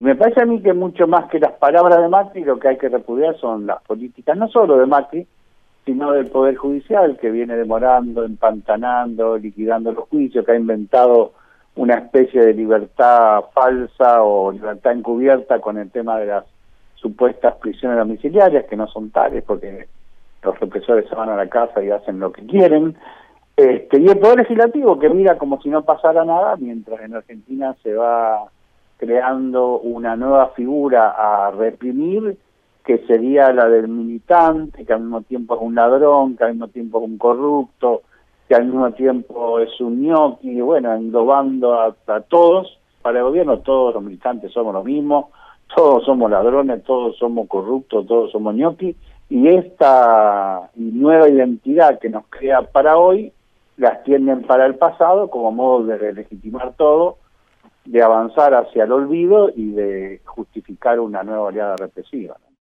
Me parece a mí que mucho más que las palabras de Macri, lo que hay que repudiar son las políticas, no solo de Macri, sino del Poder Judicial, que viene demorando, empantanando, liquidando los juicios, que ha inventado una especie de libertad falsa o libertad encubierta con el tema de las supuestas prisiones domiciliarias, que no son tales porque los represores se van a la casa y hacen lo que quieren. Y el Poder Legislativo, que mira como si no pasara nada, mientras en Argentina se va creando una nueva figura a reprimir, que sería la del militante, que al mismo tiempo es un ladrón, que al mismo tiempo es un corrupto, que al mismo tiempo es un ñoqui, bueno, englobando a todos. Para el gobierno todos los militantes somos lo mismo, todos somos ladrones, todos somos corruptos, todos somos ñoqui, y esta nueva identidad que nos crea para hoy, las tienden para el pasado como modo de legitimar todo, de avanzar hacia el olvido y de justificar una nueva oleada represiva.